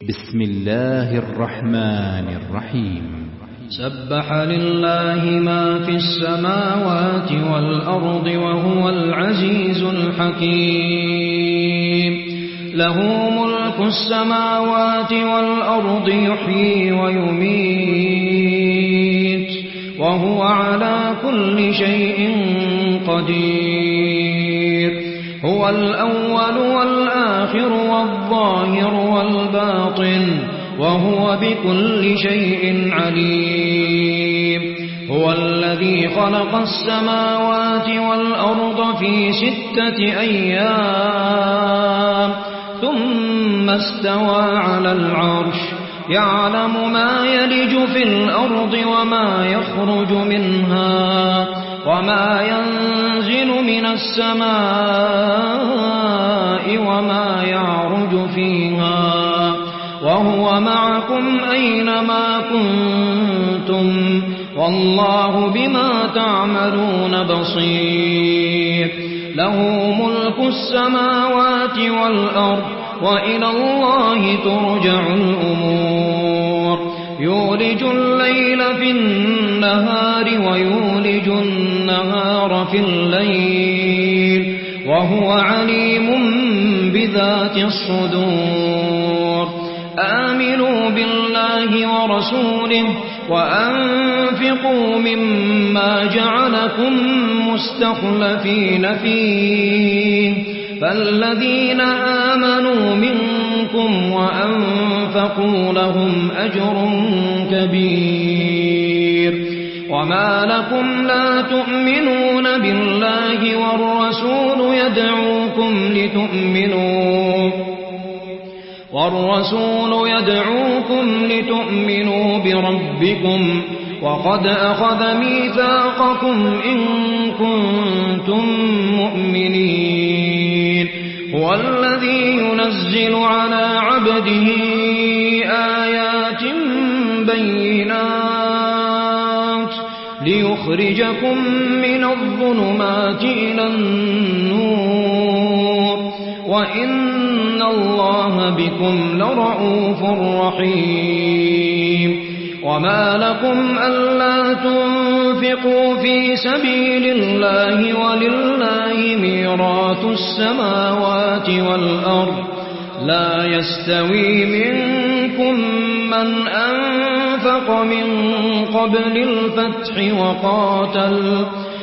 بسم الله الرحمن الرحيم سبح لله ما في السماوات والأرض وهو العزيز الحكيم له ملك السماوات والأرض يحيي ويميت وهو على كل شيء قدير هو الأول والآخر والظاهر والباطن وهو بكل شيء عليم هو الذي خلق السماوات والأرض في 6 أيام ثم استوى على العرش يعلم ما يلج في الأرض وما يخرج منها وما ينزل من السماء وما يعرج فيها وهو معكم أينما كنتم والله بما تعملون بصير له ملك السماوات والأرض وإلى الله ترجع الأمور يولج الليل في النهار ويولج النهار في الليل وهو عليم بذات الصدور آمنوا بالله ورسوله وأنفقوا مما جعلكم مستخلفين فيه فالذين آمنوا منكم وأنفقوا لهم أجر كبير وما لكم لا تؤمنون بالله والرسول يدعوكم لتؤمنوا بربكم وقد أخذ ميثاقكم إن كنتم مؤمنين هو الذي ينزل على عبده آيات بينات ليخرجكم من الظلمات إلى النور وإن الله بكم لرءوف رحيم وما لكم ألا تنفقوا في سبيل الله ولله ميراث السماوات والأرض لا يستوي منكم من أنفق من قبل الفتح وقاتل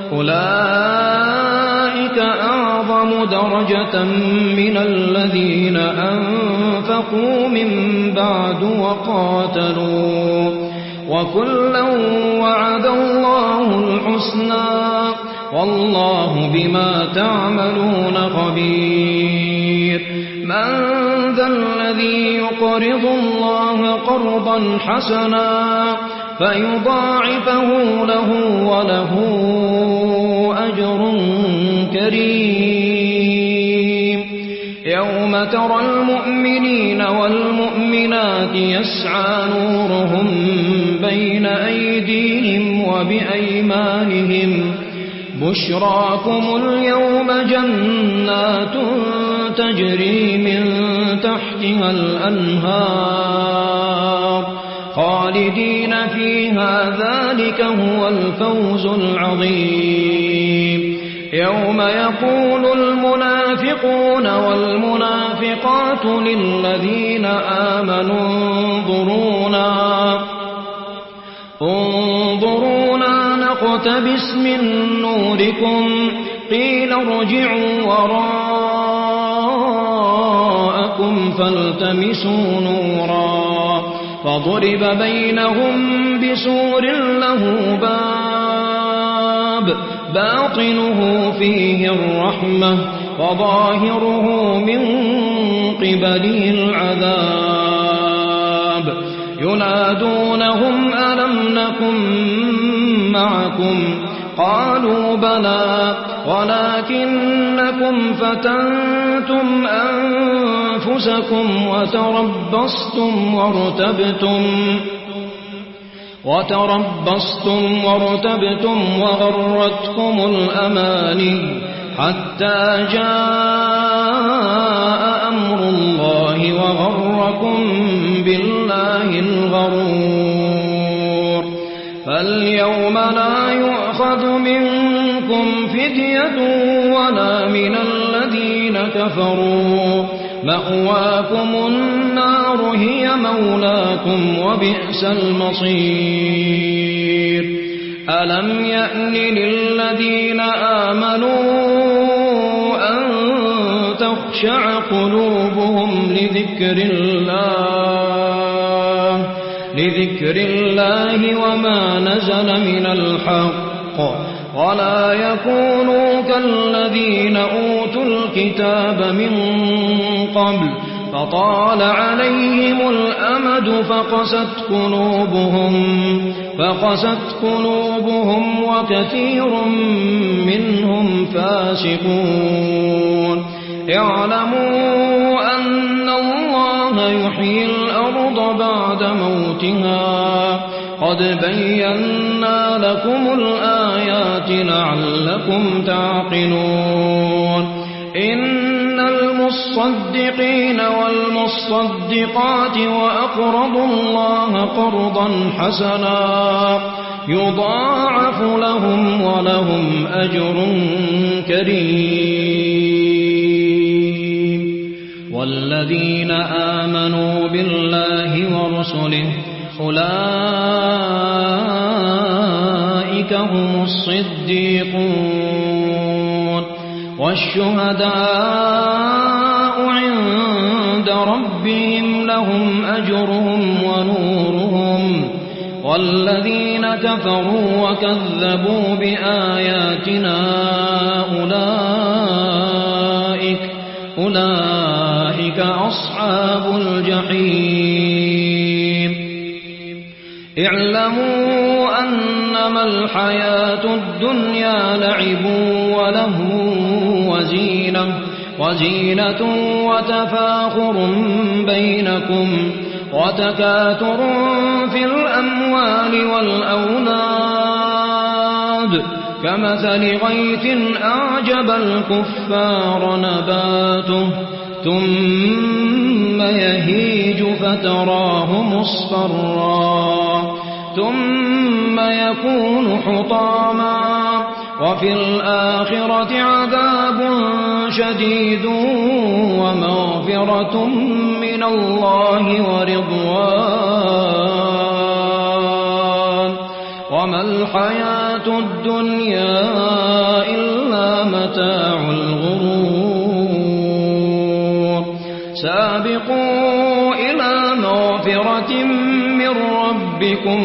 أولئك أعظم درجة من الذين أنفقوا من بعد وقاتلوا وكلا وعد الله الحسنى والله بما تعملون خبير من ذا الذي يقرض الله قرضا حسنا فيضاعفه له وله أجر كريم يوم ترى المؤمنين والمؤمنات يسعى نورهم بين أيديهم وبأيمانهم بشراكم اليوم جنات تجري من تحتها الأنهار خالدين فيها ذلك هو الفوز العظيم يوم يقول المنافقون والمنافقات للذين آمنوا انظرونا نقتبس من نوركم قيل ارجعوا وراءكم فالتمسوا نورا فضرب بينهم بسور له باب باطنه فيه الرحمة وظاهره من قبله العذاب ينادونهم ألم نكن معكم قالوا بلى ولكنكم فتنتم أنفسكم وتربصتم وارتبتم وغرتكم الأماني حتى جاء أمر الله وغركم فاليوم لا يؤخذ منكم فدية ولا من الذين كفروا مأواكم النار هي مولاكم وبئس المصير ألم يأن للذين آمنوا أن تخشع قلوبهم لذكر الله وما نزل من الحق ولا يكونوا كالذين أوتوا الكتاب من قبل فطال عليهم الأمد فقست قلوبهم وكثير منهم فاسقون اعلموا أن الله يحيي الأرض بعد موتها قد بينا لكم الآيات لعلكم تعقلون إن المصدقين والمصدقات وأقرضوا الله قرضا حسنا يضاعف لهم ولهم أجر كريم والذين آمنوا بالله ورسله أولئك هم الصديقون والشهداء عند ربهم لهم أجرهم ونورهم والذين كفروا وكذبوا بآياتنا أولئك أصحاب الجحيم اعلموا أنما الحياة الدنيا لعب ولهو وزينة وتفاخر بينكم وتكاثر في الأموال والأولاد كمثل غيث أعجب الكفار نباته ثم يهيج فتراه مصفرا ثم يكون حطاما وفي الآخرة عذاب شديد ومغفرة من الله ورضوان وما الحياة الدنيا إلا متاع الغرور سابقوا إلى مغفرة من ربكم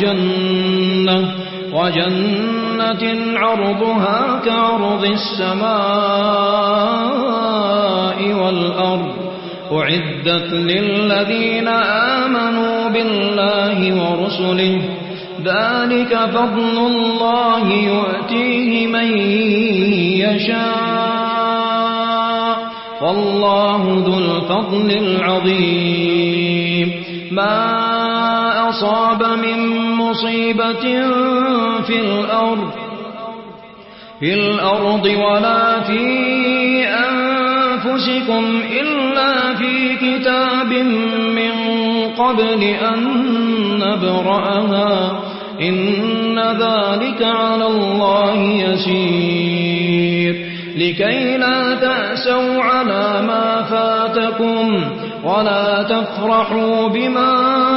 وجنة عرضها كعرض السماء والأرض أعدت للذين آمنوا بالله ورسله ذلك فضل الله يؤتيه من يشاء والله ذو الفضل العظيم ما أصاب من مصيبة في الأرض ولا في أنفسكم إلا في كتاب من قبل أن نبرأها إن ذلك على الله يسير لكي لا تأسوا على ما فاتكم ولا تفرحوا بما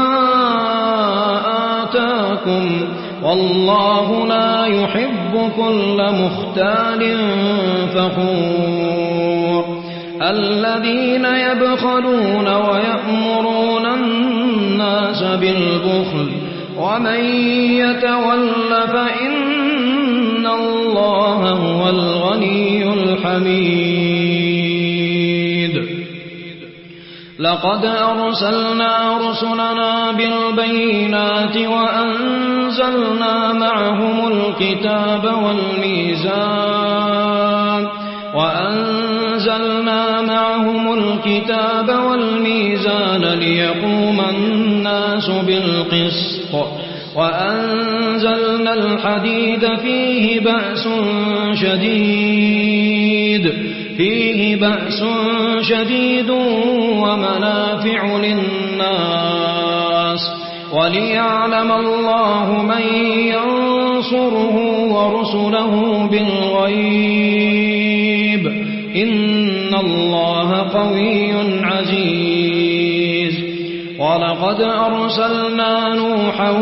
آتاكم والله لا يحب كل مختال فخور الذين يبخلون ويأمرون الناس بالبخل ومن يتول فإن الله هو الغني الحميد لقد أرسلنا رسلنا بالبينات وأنزلنا معهم الكتاب والميزان ليقوم الناس بالقسط وأنزلنا الحديد فيه بأس شديد ومنافع للناس وليعلم الله من ينصره ورسله بالغيب إن الله قوي عزيز ولقد أرسلنا نوحا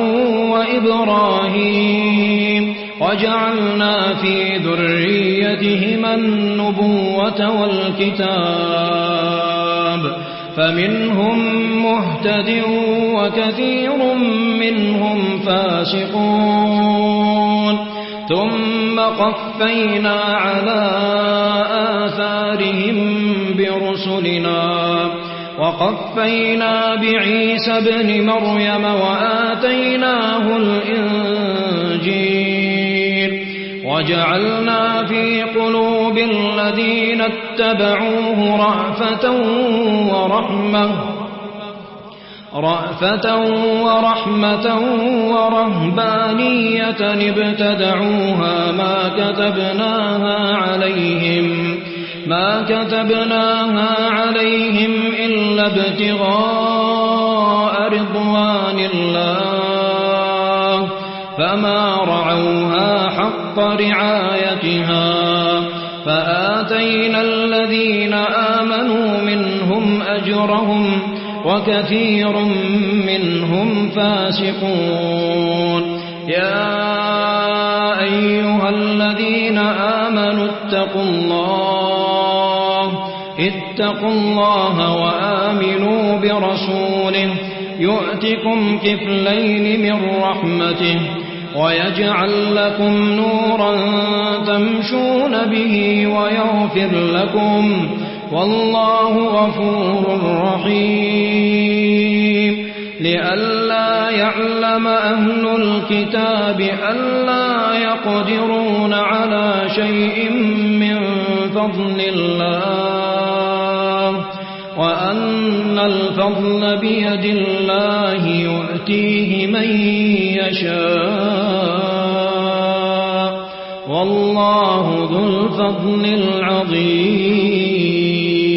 وإبراهيم وجعلنا في ذريتهما النبوة والكتاب فمنهم مهتد وكثير منهم فاسقون ثم قفينا على آثارهم برسلنا وقفينا بعيسى ابن مريم وآتيناه الإنجيل وجعلنا في قلوب الذين اتبعوه رأفة ورحمة ورهبانية ابتدعوها ما كتبناها عليهم إلا ابتغاء رضوان الله فما رعوها حق رعايتها فآتينا الذين آمنوا منهم أجرهم وكثير منهم فاسقون يا أيها الذين آمنوا اتقوا الله وآمنوا برسوله يؤتكم كفلين من رحمته ويجعل لكم نورا تمشون به ويغفر لكم والله غفور رحيم لئلا يعلم أهل الكتاب ألا يقدرون على شيء من فضل الله وأن الفضل بيد الله يؤتيه من يشاء والله ذو الفضل العظيم